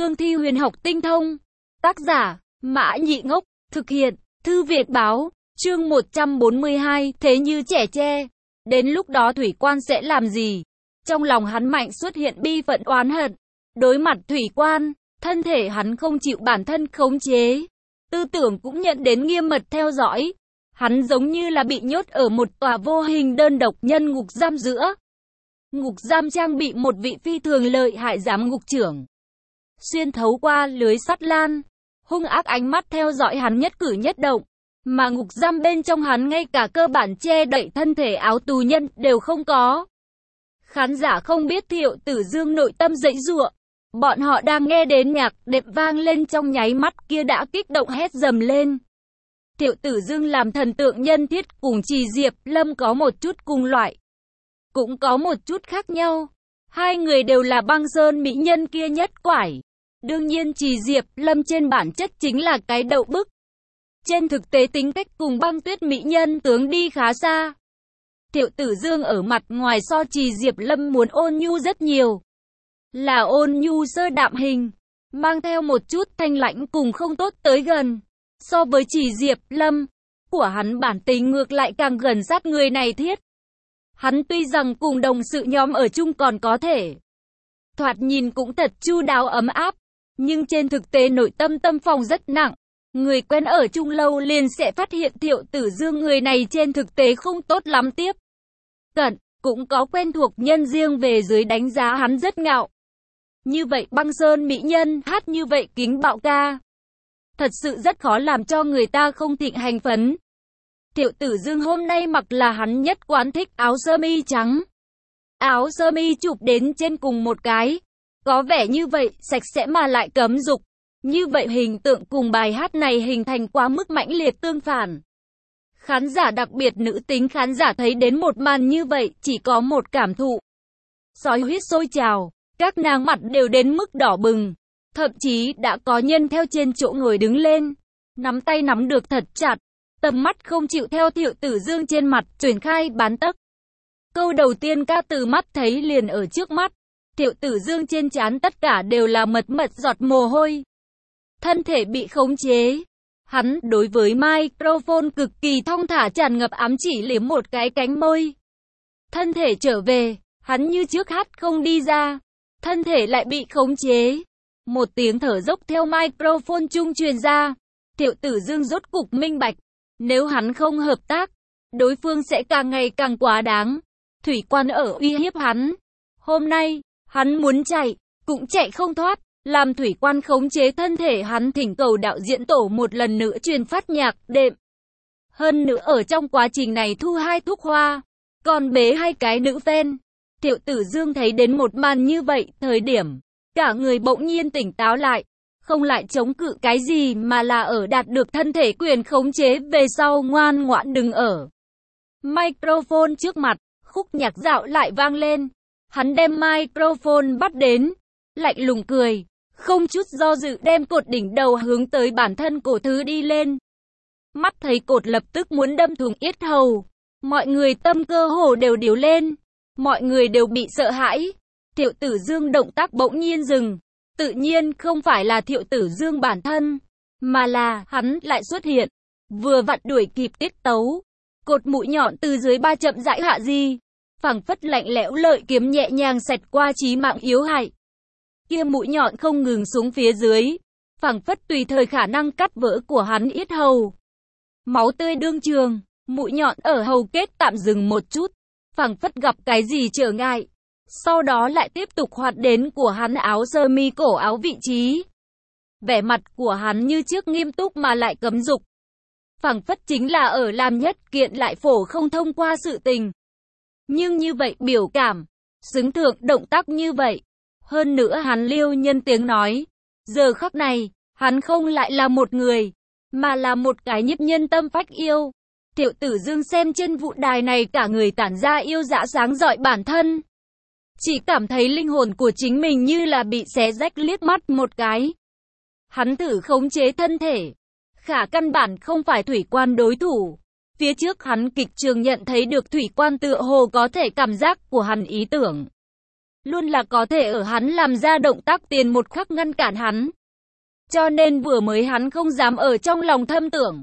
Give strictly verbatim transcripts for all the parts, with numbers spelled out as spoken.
cương thi huyền học tinh thông. Tác giả, Mã Nhị Ngốc, thực hiện, Thư Việt Báo, chương một trăm bốn mươi hai, thế như trẻ tre. Đến lúc đó thủy quan sẽ làm gì? Trong lòng hắn mạnh xuất hiện bi phận oán hận. Đối mặt thủy quan, thân thể hắn không chịu bản thân khống chế. Tư tưởng cũng nhận đến nghiêm mật theo dõi. Hắn giống như là bị nhốt ở một tòa vô hình đơn độc nhân ngục giam giữa. Ngục giam trang bị một vị phi thường lợi hại giám ngục trưởng. Xuyên thấu qua lưới sắt lan, hung ác ánh mắt theo dõi hắn nhất cử nhất động. Mà ngục giam bên trong hắn ngay cả cơ bản che đậy thân thể áo tù nhân đều không có. Khán giả không biết Thiệu Tử Dương nội tâm dãy giụa. Bọn họ đang nghe đến nhạc đệm vang lên trong nháy mắt kia đã kích động hét dầm lên. Thiệu Tử Dương làm thần tượng nhân thiết cùng Trì Diệp Lâm có một chút cùng loại. Cũng có một chút khác nhau. Hai người đều là băng sơn mỹ nhân kia nhất quải. Đương nhiên Trì Diệp Lâm trên bản chất chính là cái đậu bức. Trên thực tế tính cách cùng băng tuyết mỹ nhân tướng đi khá xa. Thiệu Tử Dương ở mặt ngoài so Trì Diệp Lâm muốn ôn nhu rất nhiều. Là ôn nhu sơ đạm hình, mang theo một chút thanh lãnh cùng không tốt tới gần. So với Trì Diệp Lâm, của hắn bản tính ngược lại càng gần sát người này thiết. Hắn tuy rằng cùng đồng sự nhóm ở chung còn có thể thoạt nhìn cũng thật chu đáo ấm áp, nhưng trên thực tế nội tâm tâm phòng rất nặng. Người quen ở chung lâu liền sẽ phát hiện Thiệu Tử Dương người này trên thực tế không tốt lắm tiếp cận, cũng có quen thuộc nhân riêng về dưới đánh giá hắn rất ngạo. Như vậy băng sơn mỹ nhân hát như vậy kính bạo ca. Thật sự rất khó làm cho người ta không thịnh hành phấn. Thiệu Tử Dương hôm nay mặc là hắn nhất quán thích áo sơ mi trắng. Áo sơ mi chụp đến trên cùng một cái. Có vẻ như vậy, sạch sẽ mà lại cấm dục. Như vậy hình tượng cùng bài hát này hình thành quá mức mãnh liệt tương phản. Khán giả đặc biệt nữ tính khán giả thấy đến một màn như vậy chỉ có một cảm thụ. Sói huyết sôi trào, các nàng mặt đều đến mức đỏ bừng. Thậm chí đã có nhân theo trên chỗ ngồi đứng lên, nắm tay nắm được thật chặt, tầm mắt không chịu theo Thiệu Tử Dương trên mặt chuyển khai bán tấc. Câu đầu tiên ca từ mắt thấy liền ở trước mắt, Thiệu Tử Dương trên trán tất cả đều là mật mật giọt mồ hôi. Thân thể bị khống chế. Hắn đối với microphone cực kỳ thong thả tràn ngập ám chỉ liếm một cái cánh môi. Thân thể trở về, hắn như trước hát không đi ra. Thân thể lại bị khống chế. Một tiếng thở dốc theo microphone trung truyền ra. Thiệu Tử Dương rốt cục minh bạch. Nếu hắn không hợp tác, đối phương sẽ càng ngày càng quá đáng. Thủy quan ở uy hiếp hắn. Hôm nay, hắn muốn chạy, cũng chạy không thoát. Làm thủy quan khống chế thân thể hắn thỉnh cầu đạo diễn tổ một lần nữa truyền phát nhạc đệm. Hơn nữa ở trong quá trình này thu hai thuốc hoa, còn bế hai cái nữ fan. Thiệu Tử Dương thấy đến một màn như vậy, thời điểm, cả người bỗng nhiên tỉnh táo lại. Không lại chống cự cái gì mà là ở đạt được thân thể quyền khống chế về sau ngoan ngoãn đứng ở. Microphone trước mặt, khúc nhạc dạo lại vang lên. Hắn đem microphone bắt đến, lạnh lùng cười. Không chút do dự đem cột đỉnh đầu hướng tới bản thân cổ thứ đi lên. Mắt thấy cột lập tức muốn đâm thủng yết hầu. Mọi người tâm cơ hồ đều điếu lên. Mọi người đều bị sợ hãi. Thiệu Tử Dương động tác bỗng nhiên dừng. Tự nhiên không phải là Thiệu Tử Dương bản thân, mà là hắn lại xuất hiện. Vừa vặn đuổi kịp tiết tấu. Cột mũi nhọn từ dưới ba chậm rãi hạ di. Phẳng phất lạnh lẽo lợi kiếm nhẹ nhàng xẹt qua chí mạng yếu hại. Kia mũi nhọn không ngừng xuống phía dưới, phảng phất tùy thời khả năng cắt vỡ của hắn yết hầu. Máu tươi đương trường, mũi nhọn ở hầu kết tạm dừng một chút, phảng phất gặp cái gì trở ngại. Sau đó lại tiếp tục hoạt đến của hắn áo sơ mi cổ áo vị trí. Vẻ mặt của hắn như trước nghiêm túc mà lại cấm dục. Phảng phất chính là ở làm nhất kiện lại phổ không thông qua sự tình. Nhưng như vậy biểu cảm, xứng thượng động tác như vậy. Hơn nữa hắn liêu nhân tiếng nói. Giờ khắc này, hắn không lại là một người, mà là một cái nhiếp nhân tâm phách yêu. Thiệu Tử Dương xem trên vụ đài này cả người tản ra yêu dã sáng rọi bản thân. Chỉ cảm thấy linh hồn của chính mình như là bị xé rách liếc mắt một cái. Hắn thử khống chế thân thể. Khả căn bản không phải thủy quan đối thủ. Phía trước hắn kịch trường nhận thấy được thủy quan tựa hồ có thể cảm giác của hắn ý tưởng. luôn là có thể ở hắn làm ra động tác tiền một khắc ngăn cản hắn. Cho nên vừa mới hắn không dám ở trong lòng thâm tưởng,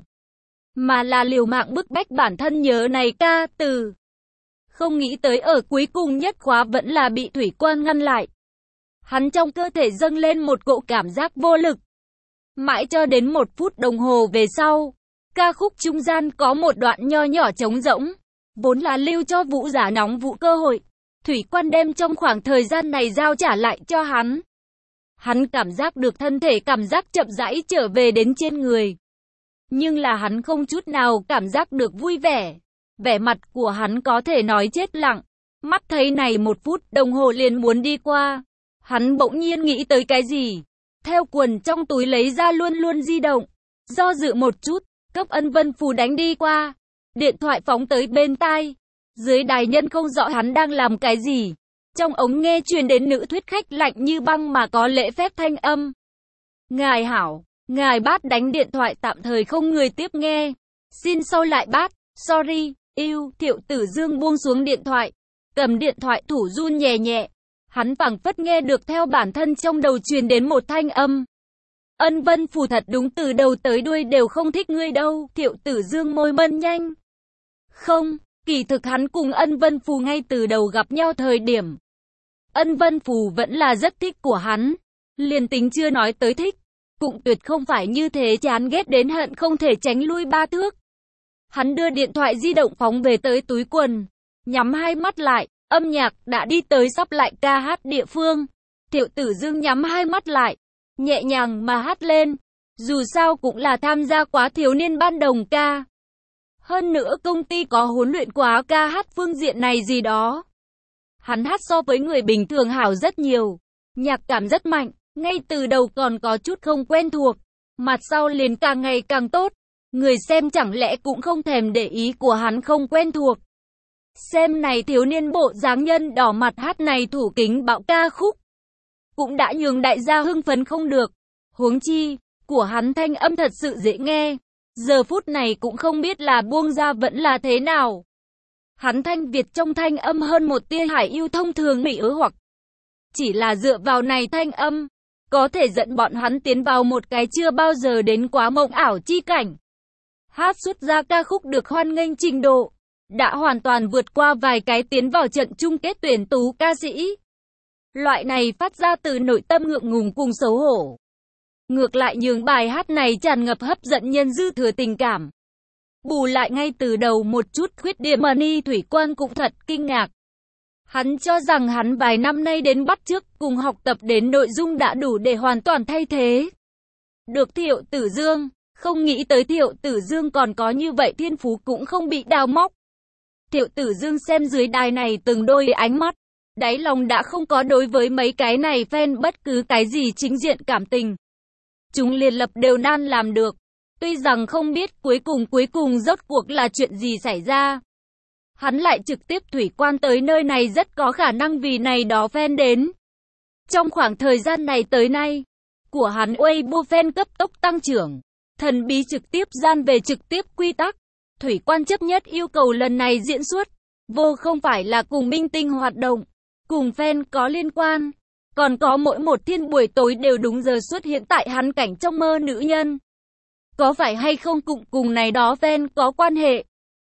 mà là liều mạng bức bách bản thân nhớ này ca từ. Không nghĩ tới ở cuối cùng nhất khóa vẫn là bị Thủy Quan ngăn lại. Hắn trong cơ thể dâng lên một cỗ cảm giác vô lực. Mãi cho đến một phút đồng hồ về sau, ca khúc trung gian có một đoạn nho nhỏ trống rỗng, vốn là lưu cho Vũ Giả nóng vụ cơ hội. Thủy Quan đem trong khoảng thời gian này giao trả lại cho hắn. Hắn cảm giác được thân thể cảm giác chậm rãi trở về đến trên người. Nhưng là hắn không chút nào cảm giác được vui vẻ. Vẻ mặt của hắn có thể nói chết lặng. Mắt thấy này một phút đồng hồ liền muốn đi qua. Hắn bỗng nhiên nghĩ tới cái gì. Theo quần trong túi lấy ra luôn luôn di động. Do dự một chút, cấp Ân Vân Phù đánh đi qua. Điện thoại phóng tới bên tai. Dưới đài nhân không rõ hắn đang làm cái gì. Trong ống nghe truyền đến nữ thuyết khách lạnh như băng mà có lễ phép thanh âm. Ngài hảo, ngài Bát đánh điện thoại tạm thời không người tiếp nghe. Xin sau lại Bát, sorry, yêu, Thiệu Tử Dương buông xuống điện thoại. Cầm điện thoại thủ run nhẹ nhẹ. Hắn phảng phất nghe được theo bản thân trong đầu truyền đến một thanh âm. Ân Vân Phù thật đúng từ đầu tới đuôi đều không thích ngươi đâu. Thiệu Tử Dương môi mân nhanh. Không, kỳ thực hắn cùng Ân Vân Phù ngay từ đầu gặp nhau thời điểm. Ân Vân Phù vẫn là rất thích của hắn. Liền tính chưa nói tới thích, cũng tuyệt không phải như thế chán ghét đến hận không thể tránh lui ba thước. Hắn đưa điện thoại di động phóng về tới túi quần. Nhắm hai mắt lại, âm nhạc đã đi tới sắp lại ca hát địa phương. Thiệu Tử Dương nhắm hai mắt lại, nhẹ nhàng mà hát lên. Dù sao cũng là tham gia quá thiếu niên ban đồng ca. Hơn nữa công ty có huấn luyện quá ca hát phương diện này gì đó. Hắn hát so với người bình thường hảo rất nhiều. Nhạc cảm rất mạnh, ngay từ đầu còn có chút không quen thuộc. Mặt sau liền càng ngày càng tốt. Người xem chẳng lẽ cũng không thèm để ý của hắn không quen thuộc. Xem này thiếu niên bộ dáng nhân đỏ mặt hát này thủ kính bạo ca khúc. Cũng đã nhường đại gia hưng phấn không được. Huống chi, của hắn thanh âm thật sự dễ nghe. Giờ phút này cũng không biết là buông ra vẫn là thế nào. Hắn thanh Việt trong thanh âm hơn một tia hải yêu thông thường mỹ ứ hoặc. Chỉ là dựa vào này thanh âm, có thể dẫn bọn hắn tiến vào một cái chưa bao giờ đến quá mộng ảo chi cảnh. Hát xuất ra ca khúc được hoan nghênh trình độ, đã hoàn toàn vượt qua vài cái tiến vào trận chung kết tuyển tú ca sĩ. Loại này phát ra từ nội tâm ngượng ngùng cùng xấu hổ. Ngược lại nhường bài hát này tràn ngập hấp dẫn nhân dư thừa tình cảm. Bù lại ngay từ đầu một chút khuyết điểm mà Ni Thủy Quan cũng thật kinh ngạc. Hắn cho rằng hắn vài năm nay đến bắt chước cùng học tập đến nội dung đã đủ để hoàn toàn thay thế. Được Thiệu Tử Dương, không nghĩ tới Thiệu Tử Dương còn có như vậy thiên phú cũng không bị đào móc. Thiệu Tử Dương xem dưới đài này từng đôi ánh mắt, đáy lòng đã không có đối với mấy cái này fan bất cứ cái gì chính diện cảm tình. Chúng liền lập đều nan làm được. Tuy rằng không biết cuối cùng cuối cùng rốt cuộc là chuyện gì xảy ra. Hắn lại trực tiếp Thủy Quan tới nơi này rất có khả năng vì này đó fan đến. Trong khoảng thời gian này tới nay, của hắn Weibo fan cấp tốc tăng trưởng. Thần bí trực tiếp gian về trực tiếp quy tắc. Thủy Quan chấp nhất yêu cầu lần này diễn xuất. Vô không phải là cùng minh tinh hoạt động, cùng fan có liên quan. Còn có mỗi một thiên buổi tối đều đúng giờ xuất hiện tại hắn cảnh trong mơ nữ nhân. Có phải hay không cũng cùng này đó fan có quan hệ?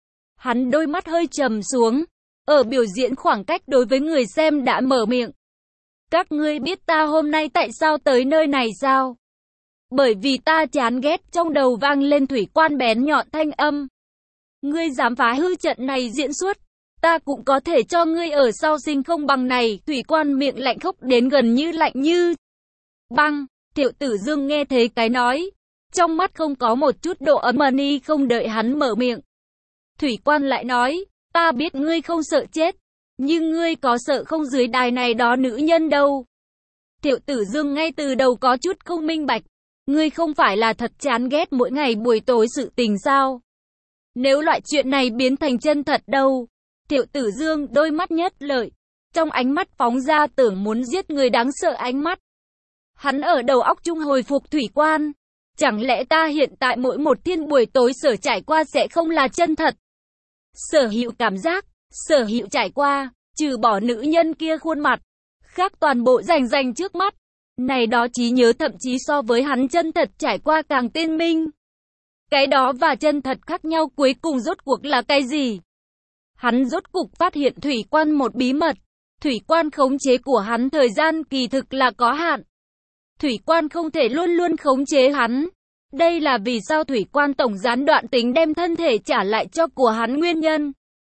Hắn đôi mắt hơi trầm xuống. Ở biểu diễn khoảng cách đối với người xem đã mở miệng. Các ngươi biết ta hôm nay tại sao tới nơi này sao? Bởi vì ta chán ghét. Trong đầu vang lên Thủy Quan bén nhọn thanh âm. Ngươi dám phá hư trận này diễn xuất, ta cũng có thể cho ngươi ở sau sinh không bằng này. Thủy Quan miệng lạnh khốc đến gần như lạnh như băng. Thiệu Tử Dương nghe thấy cái nói, trong mắt không có một chút độ ấm. Ni không đợi hắn mở miệng, Thủy Quan lại nói, ta biết ngươi không sợ chết, nhưng ngươi có sợ không dưới đài này đó nữ nhân đâu. Thiệu Tử Dương ngay từ đầu có chút không minh bạch, ngươi không phải là thật chán ghét mỗi ngày buổi tối sự tình sao? Nếu loại chuyện này biến thành chân thật đâu? Thiệu Tử Dương đôi mắt nhất lợi, trong ánh mắt phóng ra tưởng muốn giết người đáng sợ ánh mắt. Hắn ở đầu óc trung hồi phục Thủy Quan. Chẳng lẽ ta hiện tại mỗi một thiên buổi tối sở trải qua sẽ không là chân thật? Sở hữu cảm giác, sở hữu trải qua, trừ bỏ nữ nhân kia khuôn mặt, khác toàn bộ rành rành trước mắt. Này đó trí nhớ thậm chí so với hắn chân thật trải qua càng tiên minh. Cái đó và chân thật khác nhau cuối cùng rốt cuộc là cái gì? Hắn rốt cuộc phát hiện Thủy Quan một bí mật. Thủy Quan khống chế của hắn thời gian kỳ thực là có hạn. Thủy Quan không thể luôn luôn khống chế hắn. Đây là vì sao Thủy Quan tổng gián đoạn tính đem thân thể trả lại cho của hắn nguyên nhân.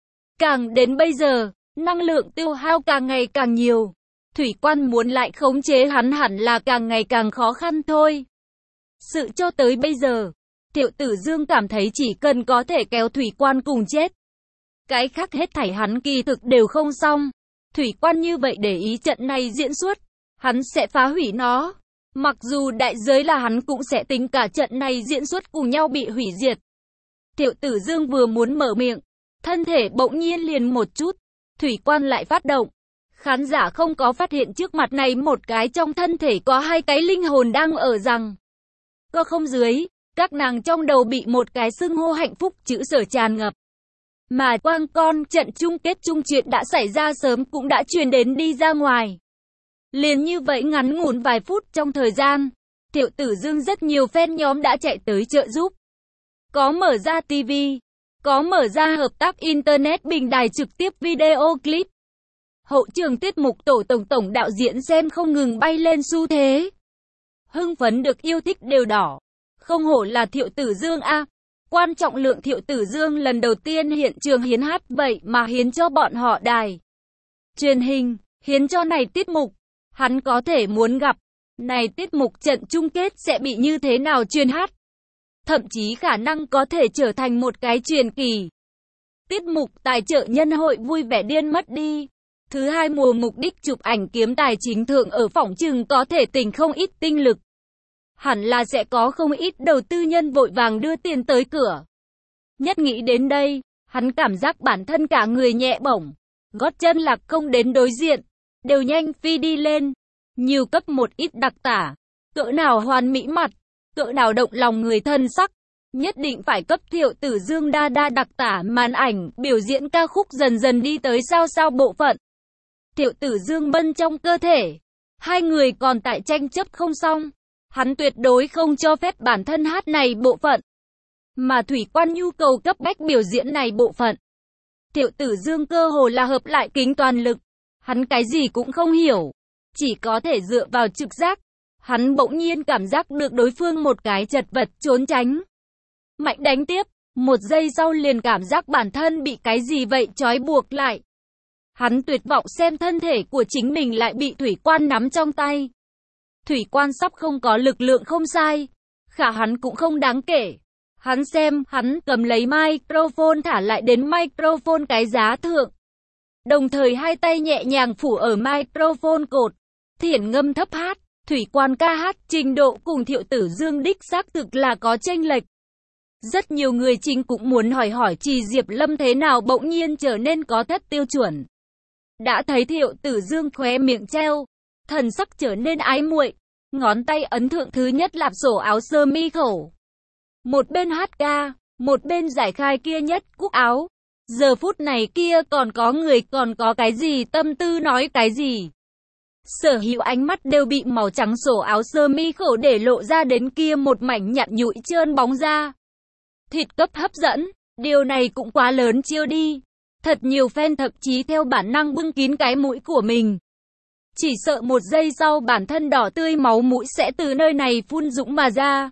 Càng đến bây giờ, năng lượng tiêu hao càng ngày càng nhiều. Thủy Quan muốn lại khống chế hắn hẳn là càng ngày càng khó khăn thôi. Sự cho tới bây giờ, Thiệu Tử Dương cảm thấy chỉ cần có thể kéo Thủy Quan cùng chết. Cái khác hết thảy hắn kỳ thực đều không xong. Thủy Quan như vậy để ý trận này diễn xuất, hắn sẽ phá hủy nó. Mặc dù đại giới là hắn cũng sẽ tính cả trận này diễn xuất cùng nhau bị hủy diệt. Thiệu Tử Dương vừa muốn mở miệng, thân thể bỗng nhiên liền một chút, Thủy Quan lại phát động. Khán giả không có phát hiện trước mặt này một cái trong thân thể có hai cái linh hồn đang ở rằng cơ không dưới, các nàng trong đầu bị một cái xưng hô hạnh phúc chữ sở tràn ngập. Mà quang con trận chung kết chung chuyện đã xảy ra sớm cũng đã truyền đến đi ra ngoài. Liền như vậy ngắn ngủn vài phút trong thời gian, Thiệu Tử Dương rất nhiều fan nhóm đã chạy tới trợ giúp. Có mở ra ti vi, có mở ra hợp tác Internet bình đài trực tiếp video clip. Hậu trường tiết mục tổ tổng tổng đạo diễn xem không ngừng bay lên xu thế. Hưng phấn được yêu thích đều đỏ. Không hổ là Thiệu Tử Dương a. Quan trọng lượng Thiệu Tử Dương lần đầu tiên hiện trường hiến hát vậy mà hiến cho bọn họ đài truyền hình, hiến cho này tiết mục. Hắn có thể muốn gặp, này tiết mục trận chung kết sẽ bị như thế nào truyền hát. Thậm chí khả năng có thể trở thành một cái truyền kỳ. Tiết mục tài trợ nhân hội vui vẻ điên mất đi. Thứ hai mùa mục đích chụp ảnh kiếm tài chính thượng ở phỏng chừng có thể tỉnh không ít tinh lực. Hẳn là sẽ có không ít đầu tư nhân vội vàng đưa tiền tới cửa. Nhất nghĩ đến đây, hắn cảm giác bản thân cả người nhẹ bổng. Gót chân lạc không đến đối diện, đều nhanh phi đi lên. Nhiều cấp một ít đặc tả. Cỡ nào hoàn mỹ mặt, cỡ nào động lòng người thân sắc. Nhất định phải cấp Thiệu Tử Dương đa đa đặc tả màn ảnh, biểu diễn ca khúc dần dần đi tới sao sao bộ phận. Thiệu Tử Dương bân trong cơ thể. Hai người còn tại tranh chấp không xong. Hắn tuyệt đối không cho phép bản thân hát này bộ phận. Mà Thủy Quan nhu cầu cấp bách biểu diễn này bộ phận. Thiệu Tử Dương cơ hồ là hợp lại kính toàn lực. Hắn cái gì cũng không hiểu. Chỉ có thể dựa vào trực giác. Hắn bỗng nhiên cảm giác được đối phương một cái chật vật trốn tránh. Mạnh đánh tiếp. Một giây sau liền cảm giác bản thân bị cái gì vậy trói buộc lại. Hắn tuyệt vọng xem thân thể của chính mình lại bị Thủy Quan nắm trong tay. Thủy Quan sắp không có lực lượng không sai. Khả hắn cũng không đáng kể. Hắn xem, hắn cầm lấy microphone thả lại đến microphone cái giá thượng. Đồng thời hai tay nhẹ nhàng phủ ở microphone cột. Thiển ngâm thấp hát. Thủy Quan ca hát trình độ cùng Thiệu Tử Dương đích xác thực là có chênh lệch. Rất nhiều người chính cũng muốn hỏi hỏi Trì Diệp Lâm thế nào bỗng nhiên trở nên có thất tiêu chuẩn. Đã thấy Thiệu Tử Dương khóe miệng treo, thần sắc trở nên ái muội, ngón tay ấn thượng thứ nhất lạp sổ áo sơ mi khẩu. Một bên hát ca, một bên giải khai kia nhất cúc áo. Giờ phút này kia còn có người còn có cái gì tâm tư nói cái gì. Sở hữu ánh mắt đều bị màu trắng sổ áo sơ mi khẩu để lộ ra đến kia một mảnh nhẵn nhụi trơn bóng ra. Thịt cấp hấp dẫn, điều này cũng quá lớn chiêu đi. Thật nhiều fan thậm chí theo bản năng bưng kín cái mũi của mình. Chỉ sợ một giây sau bản thân đỏ tươi máu mũi sẽ từ nơi này phun dũng mà ra.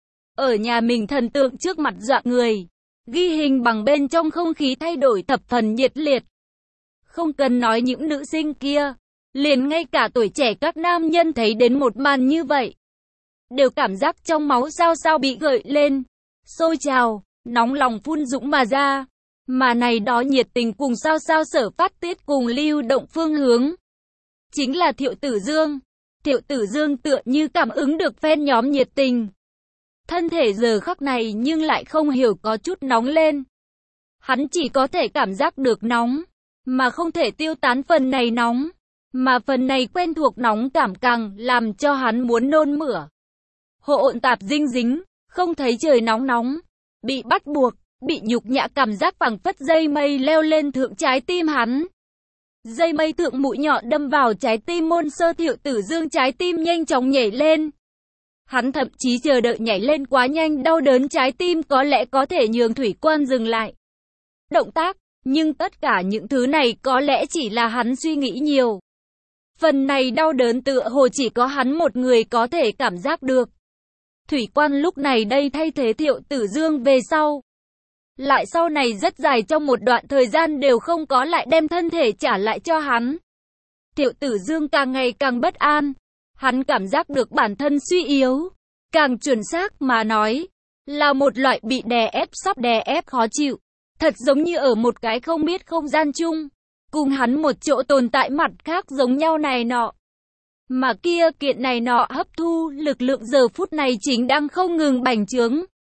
Ở nhà mình thần tượng trước mặt dọa người. Ghi hình bằng bên trong không khí thay đổi thập phần nhiệt liệt. Không cần nói những nữ sinh kia. Liền ngay cả tuổi trẻ các nam nhân thấy đến một màn như vậy. Đều cảm giác trong máu sao sao bị gợi lên. Sôi trào, nóng lòng phun dũng mà ra. Mà này đó nhiệt tình cùng sao sao sở phát tiết cùng lưu động phương hướng. Chính là Thiệu Tử Dương. Thiệu Tử Dương tựa như cảm ứng được fan nhóm nhiệt tình. Thân thể giờ khắc này nhưng lại không hiểu có chút nóng lên. Hắn chỉ có thể cảm giác được nóng, mà không thể tiêu tán phần này nóng. Mà phần này quen thuộc nóng cảm càng làm cho hắn muốn nôn mửa. Hỗn tạp dinh dính, không thấy trời nóng nóng. Bị bắt buộc, bị nhục nhã cảm giác phẳng phất dây mây leo lên thượng trái tim hắn. Dây mây thượng mũi nhọn đâm vào trái tim môn sơ Thiệu Tử Dương, trái tim nhanh chóng nhảy lên. Hắn thậm chí chờ đợi nhảy lên quá nhanh, đau đớn trái tim có lẽ có thể nhường Thủy Quan dừng lại động tác, nhưng tất cả những thứ này có lẽ chỉ là hắn suy nghĩ nhiều. Phần này đau đớn tựa hồ chỉ có hắn một người có thể cảm giác được. Thủy Quan lúc này đây thay thế Thiệu Tử Dương về sau. Lại sau này rất dài trong một đoạn thời gian đều không có lại đem thân thể trả lại cho hắn. Thiệu Tử Dương càng ngày càng bất an. Hắn cảm giác được bản thân suy yếu. Càng chuẩn xác mà nói, là một loại bị đè ép, sắp đè ép khó chịu. Thật giống như ở một cái không biết không gian chung. Cùng hắn một chỗ tồn tại mặt khác giống nhau này nọ. Mà kia kiện này nọ hấp thu lực lượng giờ phút này chính đang không ngừng bành trướng.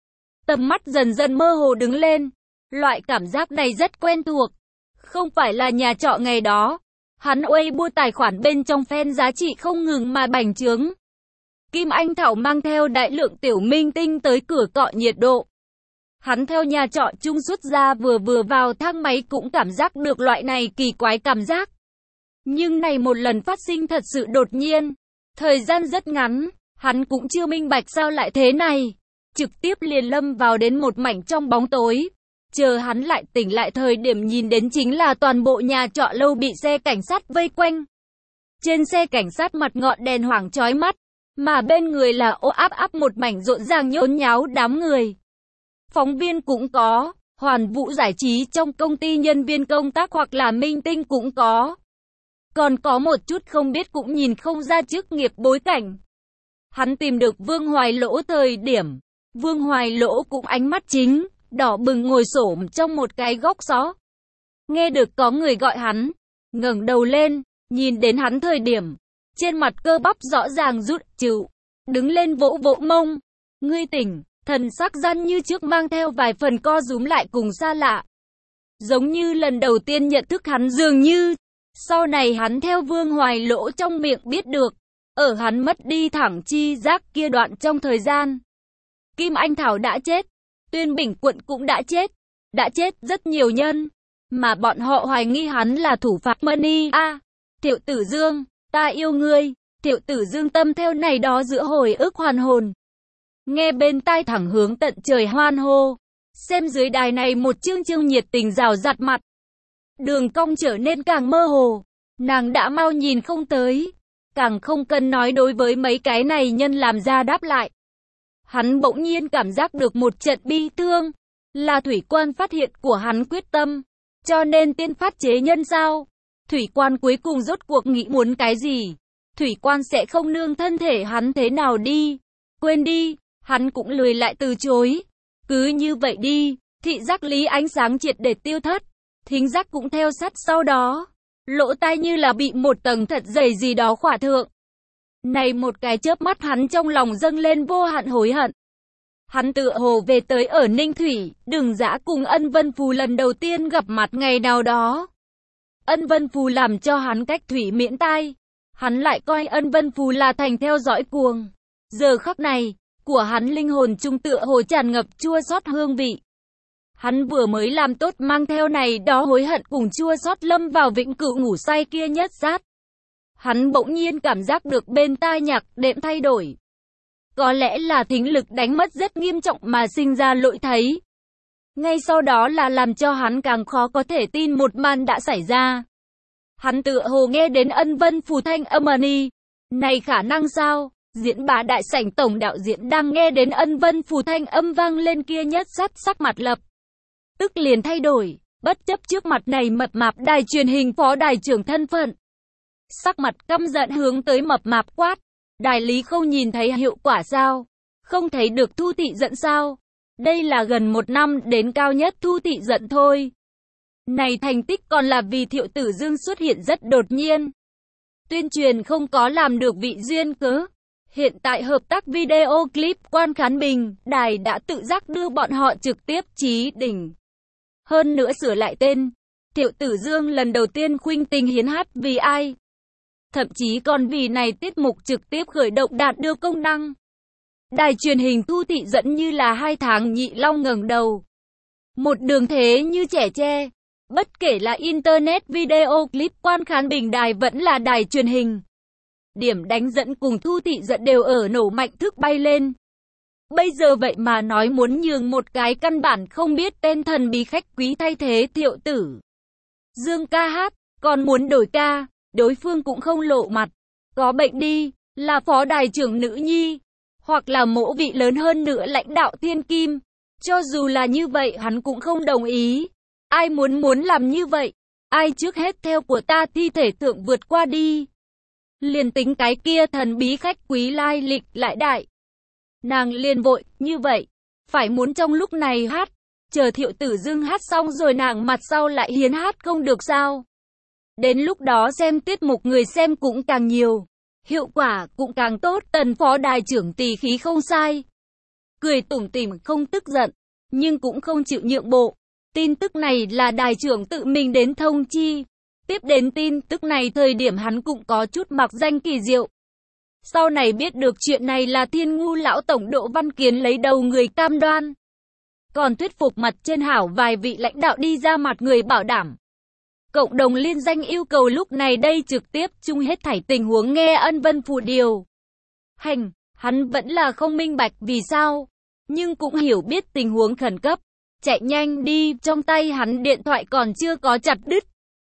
Tầm mắt dần dần mơ hồ đứng lên. Loại cảm giác này rất quen thuộc. Không phải là nhà trọ ngày đó. Hắn uây bua tài khoản bên trong fan giá trị không ngừng mà bành trướng. Kim Anh Thảo mang theo đại lượng tiểu minh tinh tới cửa cọ nhiệt độ. Hắn theo nhà trọ chung xuất ra vừa vừa vào thang máy cũng cảm giác được loại này kỳ quái cảm giác. Nhưng này một lần phát sinh thật sự đột nhiên. Thời gian rất ngắn, hắn cũng chưa minh bạch sao lại thế này. Trực tiếp liền lâm vào đến một mảnh trong bóng tối. Chờ hắn lại tỉnh lại thời điểm nhìn đến chính là toàn bộ nhà trọ lâu bị xe cảnh sát vây quanh. Trên xe cảnh sát mặt ngọn đèn hoảng chói mắt, mà bên người là ô áp áp một mảnh rộn ràng nhốn nháo đám người. Phóng viên cũng có, Hoàn Vũ giải trí trong công ty nhân viên công tác hoặc là minh tinh cũng có. Còn có một chút không biết cũng nhìn không ra chức nghiệp bối cảnh. Hắn tìm được Vương Hoài Lỗ thời điểm, Vương Hoài Lỗ cũng ánh mắt chính, đỏ bừng ngồi xổm trong một cái góc xó. Nghe được có người gọi hắn, ngẩng đầu lên, nhìn đến hắn thời điểm, trên mặt cơ bắp rõ ràng rút chịu, đứng lên vỗ vỗ mông. Ngươi tỉnh, thần sắc gian như trước mang theo vài phần co rúm lại cùng xa lạ. Giống như lần đầu tiên nhận thức hắn dường như. Sau này hắn theo Vương Hoài Lỗ trong miệng biết được, ở hắn mất đi thẳng chi giác kia đoạn trong thời gian. Kim Anh Thảo đã chết, Tuyên Bình Quận cũng đã chết, đã chết rất nhiều nhân, mà bọn họ hoài nghi hắn là thủ phạm. Money a, à, Thiệu Tử Dương, ta yêu ngươi. Thiệu Tử Dương tâm theo này đó giữa hồi ức hoàn hồn. Nghe bên tai thẳng hướng tận trời hoan hô, xem dưới đài này một chương chương nhiệt tình rào rạt mặt. Đường cong trở nên càng mơ hồ, nàng đã mau nhìn không tới, càng không cần nói đối với mấy cái này nhân làm ra đáp lại. Hắn bỗng nhiên cảm giác được một trận bi thương, là Thủy Quan phát hiện của hắn quyết tâm, cho nên tiên phát chế nhân sao? Thủy Quan cuối cùng rốt cuộc nghĩ muốn cái gì? Thủy Quan sẽ không nương thân thể hắn thế nào đi? Quên đi, hắn cũng lười lại từ chối. Cứ như vậy đi, thị giác lý ánh sáng triệt để tiêu thất. Thính giác cũng theo sát sau đó. Lỗ tai như là bị một tầng thật dày gì đó khỏa thượng. Này một cái chớp mắt hắn trong lòng dâng lên vô hạn hối hận. Hắn tựa hồ về tới ở Ninh Thủy, Đường Dã cùng Ân Vân Phù lần đầu tiên gặp mặt ngày nào đó. Ân Vân Phù làm cho hắn cách thủy miễn tai. Hắn lại coi Ân Vân Phù là thành theo dõi cuồng. Giờ khắc này, của hắn linh hồn trung tựa hồ tràn ngập chua xót hương vị. Hắn vừa mới làm tốt mang theo này đó hối hận cùng chua xót lâm vào vĩnh cửu ngủ say kia nhất sát. Hắn bỗng nhiên cảm giác được bên tai nhạc đệm thay đổi. Có lẽ là thính lực đánh mất rất nghiêm trọng mà sinh ra lỗi thấy. Ngay sau đó là làm cho hắn càng khó có thể tin một màn đã xảy ra. Hắn tựa hồ nghe đến Ân Vân Phù thanh âm Money. Này khả năng sao? Diễn bá đại sảnh tổng đạo diễn đang nghe đến Ân Vân Phù thanh âm vang lên kia nhất sát sắc mặt lập tức liền thay đổi, bất chấp trước mặt này mập mạp đài truyền hình phó đài trưởng thân phận. Sắc mặt căm giận hướng tới mập mạp quát, đại lý không nhìn thấy hiệu quả sao? Không thấy được thu thị giận sao? Đây là gần một năm đến cao nhất thu thị giận thôi. Này thành tích còn là vì Thiệu Tử Dương xuất hiện rất đột nhiên. Tuyên truyền không có làm được vị duyên cớ. Hiện tại hợp tác video clip Quan Khán Bình, đài đã tự giác đưa bọn họ trực tiếp chí đỉnh. Hơn nữa sửa lại tên, Thiệu Tử Dương lần đầu tiên khuynh tình hiến hát vì ai. Thậm chí còn vì này tiết mục trực tiếp khởi động đạt đưa công năng. Đài truyền hình thu thị dẫn như là hai tháng nhị long ngẩng đầu. Một đường thế như trẻ tre. Bất kể là Internet video clip, quan khán bình đài vẫn là đài truyền hình. Điểm đánh dẫn cùng thu thị dẫn đều ở nổ mạnh thức bay lên. Bây giờ vậy mà nói muốn nhường một cái căn bản không biết tên thần bí khách quý thay thế Thiệu Tử Dương ca hát, còn muốn đổi ca, đối phương cũng không lộ mặt. Có bệnh đi, là phó đài trưởng nữ nhi, hoặc là mỗ vị lớn hơn nữa lãnh đạo thiên kim. Cho dù là như vậy hắn cũng không đồng ý. Ai muốn muốn làm như vậy? Ai trước hết theo của ta thi thể thượng vượt qua đi. Liền tính cái kia thần bí khách quý lai lịch lại đại. Nàng liền vội, như vậy, phải muốn trong lúc này hát, chờ Thiệu Tử Dương hát xong rồi nàng mặt sau lại hiến hát không được sao. Đến lúc đó xem tiết mục người xem cũng càng nhiều, hiệu quả cũng càng tốt. Tần phó đài trưởng tỳ khí không sai, cười tủm tỉm không tức giận, nhưng cũng không chịu nhượng bộ. Tin tức này là đài trưởng tự mình đến thông chi. Tiếp đến tin tức này thời điểm hắn cũng có chút mặc danh kỳ diệu. Sau này biết được chuyện này là Thiên Ngu lão tổng Đỗ Văn Kiến lấy đầu người cam đoan. Còn thuyết phục mặt trên hảo vài vị lãnh đạo đi ra mặt người bảo đảm. Cộng đồng liên danh yêu cầu lúc này đây trực tiếp chung hết thảy tình huống nghe ân vân phủ điều hành. Hắn vẫn là không minh bạch vì sao, nhưng cũng hiểu biết tình huống khẩn cấp. Chạy nhanh đi, trong tay hắn điện thoại còn chưa có chặt đứt.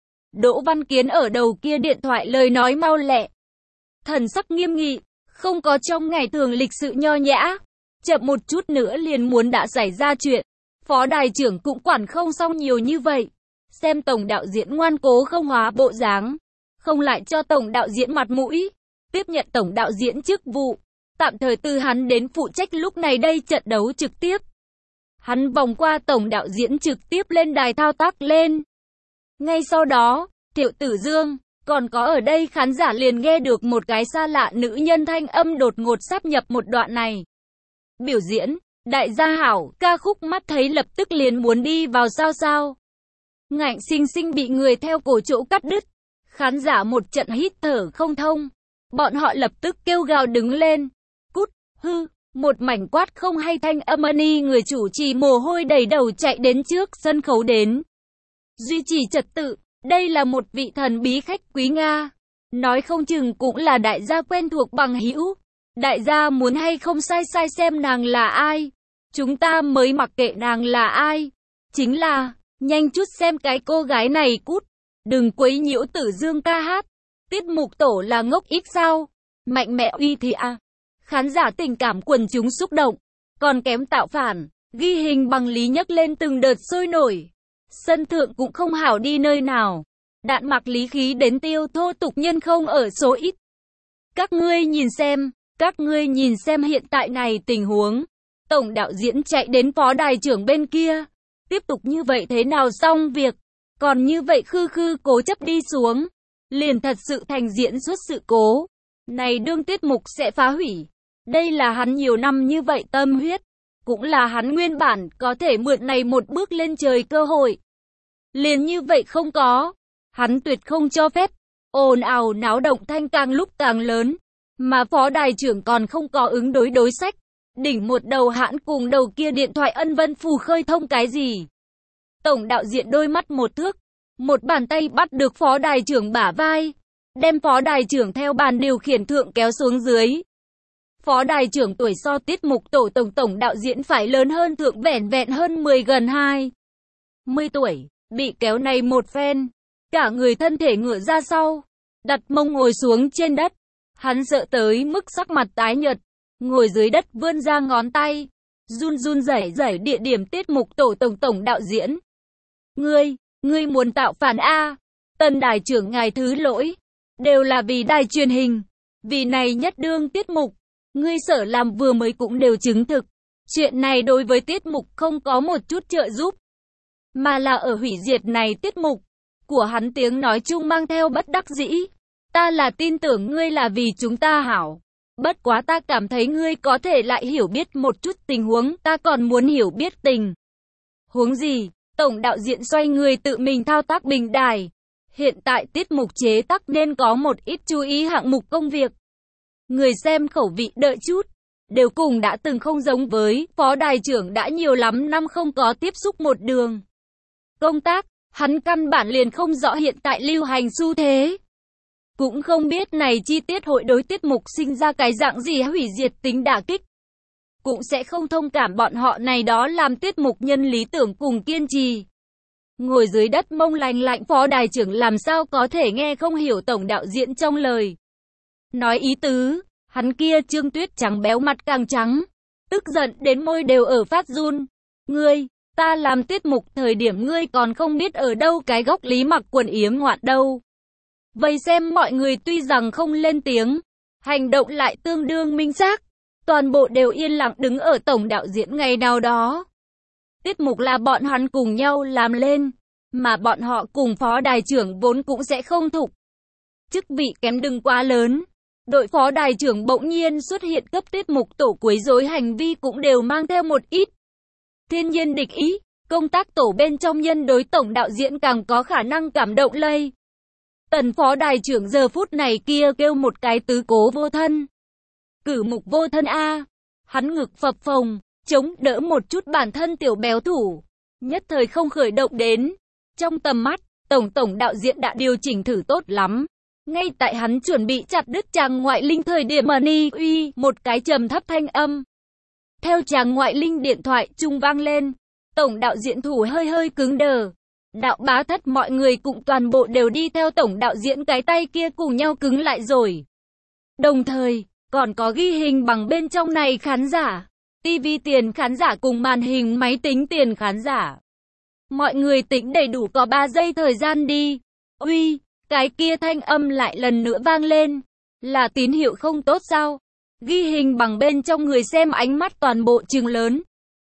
Đỗ Văn Kiến ở đầu kia điện thoại lời nói mau lẹ, thần sắc nghiêm nghị, không có trong ngày thường lịch sự nho nhã. Chậm một chút nữa liền muốn đã xảy ra chuyện. Phó đài trưởng cũng quản không xong nhiều như vậy. Xem tổng đạo diễn ngoan cố không hóa bộ dáng, không lại cho tổng đạo diễn mặt mũi, tiếp nhận tổng đạo diễn chức vụ, tạm thời từ hắn đến phụ trách lúc này đây trận đấu trực tiếp. Hắn vòng qua tổng đạo diễn trực tiếp lên đài thao tác lên. Ngay sau đó, Thiệu Tử Dương, còn có ở đây khán giả liền nghe được một cái xa lạ nữ nhân thanh âm đột ngột sáp nhập một đoạn này. Biểu diễn, đại gia hảo, ca khúc mắt thấy lập tức liền muốn đi vào sao sao. Ngạnh sinh sinh bị người theo cổ chỗ cắt đứt. Khán giả một trận hít thở không thông. Bọn họ lập tức kêu gào đứng lên. Cút, hư, một mảnh quát không hay thanh âm ni người chủ trì mồ hôi đầy đầu chạy đến trước sân khấu đến. Duy trì trật tự, đây là một vị thần bí khách quý Nga. Nói không chừng cũng là đại gia quen thuộc bằng hữu. Đại gia muốn hay không sai sai xem nàng là ai. Chúng ta mới mặc kệ nàng là ai. Chính là, nhanh chút xem cái cô gái này cút. Đừng quấy nhiễu Tử Dương ca hát. Tiết mục tổ là ngốc ít sao. Mạnh mẽ uy thì à. Khán giả tình cảm quần chúng xúc động. Còn kém tạo phản. Ghi hình bằng lý nhấc lên từng đợt sôi nổi. Sân thượng cũng không hảo đi nơi nào. Đạn mặc lý khí đến tiêu thô tục nhân không ở số ít. Các ngươi nhìn xem. Các ngươi nhìn xem hiện tại này tình huống. Tổng đạo diễn chạy đến phó đài trưởng bên kia. Tiếp tục như vậy thế nào xong việc. Còn như vậy khư khư cố chấp đi xuống. Liền thật sự thành diễn xuất sự cố. Này đương tiết mục sẽ phá hủy. Đây là hắn nhiều năm như vậy tâm huyết. Cũng là hắn nguyên bản có thể mượn này một bước lên trời cơ hội. Liền như vậy không có. Hắn tuyệt không cho phép. Ồn ào náo động thanh càng lúc càng lớn. Mà phó đài trưởng còn không có ứng đối đối sách. Đỉnh một đầu hãn cùng đầu kia điện thoại ân vân phù khơi thông cái gì. Tổng đạo diễn đôi mắt một thước. Một bàn tay bắt được phó đài trưởng bả vai. Đem phó đài trưởng theo bàn điều khiển thượng kéo xuống dưới. Phó đài trưởng tuổi so tiết mục tổ tổng tổng đạo diễn phải lớn hơn thượng vẻn vẹn hơn mười gần hai mươi tuổi. Bị kéo này một phen. Cả người thân thể ngửa ra sau. Đặt mông ngồi xuống trên đất. Hắn sợ tới mức sắc mặt tái nhợt. Ngồi dưới đất vươn ra ngón tay. Run run rẩy rẩy địa điểm tiết mục tổ tổng tổng đạo diễn. Ngươi, ngươi muốn tạo phản A. Tân đài trưởng ngài thứ lỗi. Đều là vì đài truyền hình. Vì này nhất đương tiết mục. Ngươi sở làm vừa mới cũng đều chứng thực. Chuyện này đối với tiết mục không có một chút trợ giúp. Mà là ở hủy diệt này tiết mục. Của hắn tiếng nói chung mang theo bất đắc dĩ. Ta là tin tưởng ngươi là vì chúng ta hảo. Bất quá ta cảm thấy ngươi có thể lại hiểu biết một chút tình huống. Ta còn muốn hiểu biết tình huống gì. Tổng đạo diễn xoay người tự mình thao tác bình đài. Hiện tại tiết mục chế tác nên có một ít chú ý hạng mục công việc. Người xem khẩu vị đợi chút. Đều cùng đã từng không giống với. Phó đài trưởng đã nhiều lắm năm không có tiếp xúc một đường công tác. Hắn căn bản liền không rõ hiện tại lưu hành xu thế. Cũng không biết này chi tiết hội đối tiết mục sinh ra cái dạng gì hủy diệt tính đả kích. Cũng sẽ không thông cảm bọn họ này đó làm tiết mục nhân lý tưởng cùng kiên trì. Ngồi dưới đất mông lành lạnh phó đài trưởng làm sao có thể nghe không hiểu tổng đạo diễn trong lời. Nói ý tứ, hắn kia Trương Tuyết trắng béo mặt càng trắng. Tức giận đến môi đều ở phát run. Ngươi, ta làm tiết mục thời điểm ngươi còn không biết ở đâu cái góc lý mặc quần yếm ngoạn đâu. Vậy xem mọi người tuy rằng không lên tiếng, hành động lại tương đương minh xác. Toàn bộ đều yên lặng đứng ở tổng đạo diễn ngày nào đó. Tiết mục là bọn hắn cùng nhau làm lên, mà bọn họ cùng phó đài trưởng vốn cũng sẽ không thục. Chức vị kém đừng quá lớn. Đội phó đài trưởng bỗng nhiên xuất hiện cấp tiết mục tổ quấy rối hành vi cũng đều mang theo một ít thiên nhiên địch ý. Công tác tổ bên trong nhân đối tổng đạo diễn càng có khả năng cảm động lây. Tần phó đài trưởng giờ phút này kia kêu một cái tứ cố vô thân. Cử mục vô thân a. Hắn ngực phập phồng, chống đỡ một chút bản thân tiểu béo thủ. Nhất thời không khởi động đến. Trong tầm mắt, tổng tổng đạo diễn đã điều chỉnh thử tốt lắm. Ngay tại hắn chuẩn bị chặt đứt chàng ngoại linh thời điểm mà ni uy một cái trầm thấp thanh âm. Theo chàng ngoại linh điện thoại trung vang lên, tổng đạo diễn thủ hơi hơi cứng đờ. Đạo bá thất mọi người cũng toàn bộ đều đi theo tổng đạo diễn cái tay kia cùng nhau cứng lại rồi. Đồng thời, còn có ghi hình bằng bên trong này khán giả, tivi tiền khán giả cùng màn hình máy tính tiền khán giả. Mọi người tính đầy đủ có ba giây thời gian đi. Uy, cái kia thanh âm lại lần nữa vang lên. Là tín hiệu không tốt sao? Ghi hình bằng bên trong người xem ánh mắt toàn bộ trừng lớn.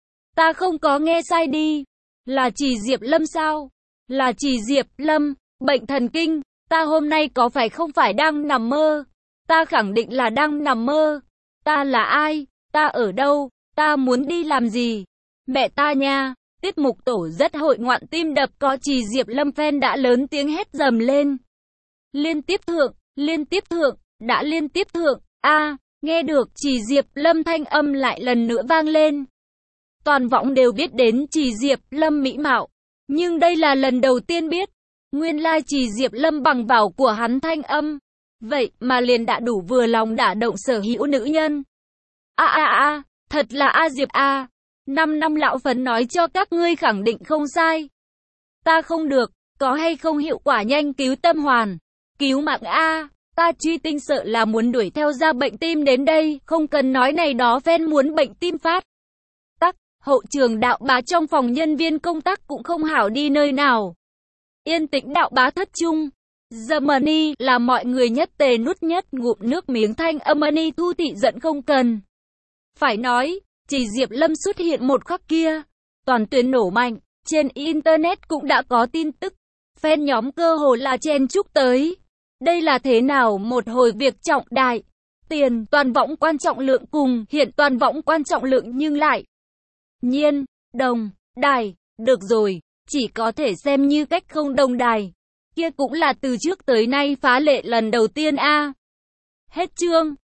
Ta không có nghe sai đi. Là chỉ Diệp Lâm sao? Là chỉ Diệp Lâm, bệnh thần kinh. Ta hôm nay có phải không phải đang nằm mơ? Ta khẳng định là đang nằm mơ. Ta là ai? Ta ở đâu? Ta muốn đi làm gì? Mẹ ta nha! Tiết mục tổ rất hội ngoạn tim đập có chỉ Diệp Lâm fan đã lớn tiếng hét dầm lên. Liên tiếp thượng, liên tiếp thượng, đã liên tiếp thượng. A, nghe được chỉ Diệp Lâm thanh âm lại lần nữa vang lên. Toàn võng đều biết đến chỉ Diệp Lâm mỹ mạo. Nhưng đây là lần đầu tiên biết. Nguyên lai chỉ Diệp Lâm bằng vào của hắn thanh âm. Vậy mà liền đã đủ vừa lòng đả động sở hữu nữ nhân. A a a, thật là A Diệp A. Năm năm lão phấn nói cho các ngươi khẳng định không sai. Ta không được, có hay không hiệu quả nhanh cứu tâm hoàn. Cứu mạng A, ta truy tinh sợ là muốn đuổi theo ra bệnh tim đến đây, không cần nói này đó fan muốn bệnh tim phát. Tắc, hậu trường đạo bá trong phòng nhân viên công tác cũng không hảo đi nơi nào. Yên tĩnh đạo bá thất trung. Germany là mọi người nhất tề nút nhất ngụm nước miếng thanh âm Mani Thu Thị giận không cần. Phải nói, chỉ Diệp Lâm xuất hiện một khắc kia, toàn tuyến nổ mạnh, trên Internet cũng đã có tin tức, fan nhóm cơ hồ là chen chúc tới. Đây là thế nào một hồi việc trọng đại, tiền toàn võng quan trọng lượng cùng hiện toàn võng quan trọng lượng nhưng lại. Nhiên, đồng, đài, được rồi, chỉ có thể xem như cách không đồng đài. Kia cũng là từ trước tới nay phá lệ lần đầu tiên a. Hết chương.